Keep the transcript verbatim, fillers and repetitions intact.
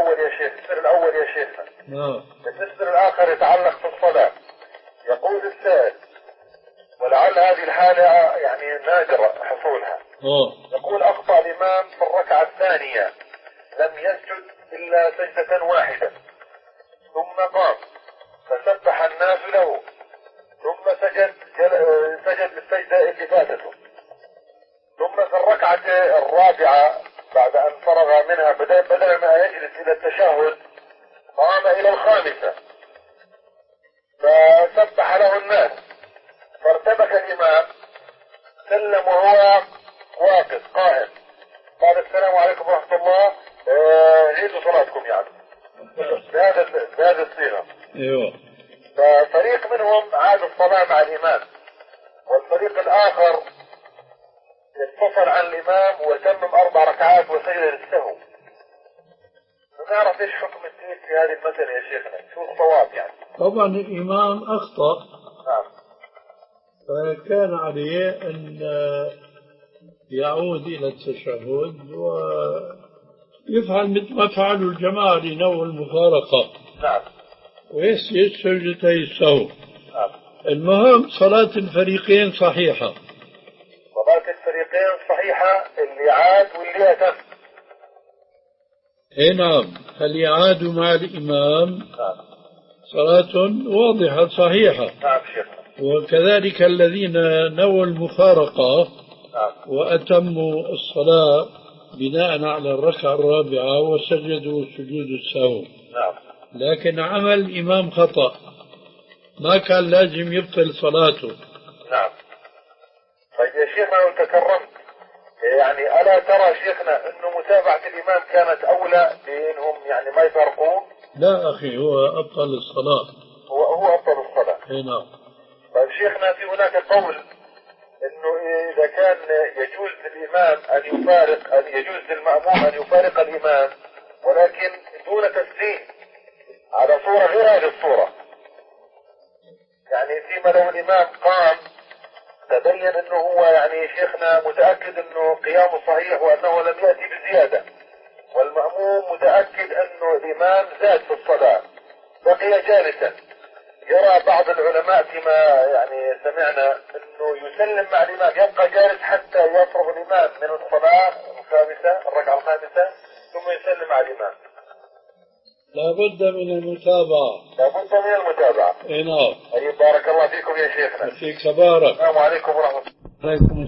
الأول يا شيخ السر الأول يا شيخنا. نعم. السر الآخر يتعلق في الصلاة. يقول السائل ولعل هذه الحالة يعني نادرة حصولها. أوه. يقول أخطأ الإمام في الركعة الثانية لم يسجد إلا سجدة واحدة ثم قام فسبح الناس له ثم سجد سجد للسجدة اللي فاتته ثم في الركعة الرابعة بعد أن فرغ منها بدل بدل ما يجلس إلى التشهد قام إلى الخامسة فسبح له الناس فارتبك الإمام سلم وهو واقف قائم قال السلام عليكم ورحمة الله عيدوا صلاتكم يعني بهذا بهذا الصيغة. ايوه. ففريق منهم عاد الصلاة مع الإمام والفريق الآخر انفصل عن الإمام وتمم أربع ركعات وسجد للسهو. نعرف ايش حكم الدين في هذه المسألة يا شيخنا؟ شو الصواب يعني؟ طبعا الإمام أخطأ. نعم. فكان عليه أن يعود إلى التشهد ويفعل مثل ما فعلوا الجماعة لنوع المفارقة. نعم. ويسجد سجدتي السهو. نعم. المهم صلاة الفريقين صحيحة. صلاة الفريقين صحيحة اللي عاد واللي أتم. اي نعم هل يعادوا مع الإمام. نعم. صلاة واضحة صحيحة. نعم شيخ. وكذلك الذين نووا المفارقة. نعم. وأتموا الصلاة بناء على الركعة الرابعة وسجدوا سجود السهو. نعم. لكن عمل الإمام خطأ ما كان لازم يبطل صلاته. نعم. طيب يا شيخنا لو تكرمت يعني ألا ترى شيخنا أنه متابعة الإمام كانت أولى بأنهم يعني ما يفارقون؟ لا أخي هو أبطل الصلاة. هو هو أبطل الصلاة. اي نعم. طيب شيخنا في هناك قول أنه إذا كان يجوز للإمام أن يفارق أن يجوز للمأموم أن يفارق الإمام ولكن دون تسليم على صورة غير هذه الصورة. يعني فيما لو الإمام قام تبين أنه هو يعني شيخنا متأكد أنه قيامه صحيح وأنه لم يأتي بزيادة والمأموم متأكد أنه الإمام زاد في الصلاة بقي جالسا. يرى بعض العلماء فيما يعني سمعنا أنه يسلم مع الإمام يبقى جالس حتى يفرغ الإمام من الصلاة الخامسة الركعة الخامسة ثم يسلم مع الإمام. لا بد من المتابعة. لا بد من المتابعة. اي نعم. أي بارك الله فيكم يا شيخنا. فيك بارك. السلام عليكم ورحمة الله. عليكم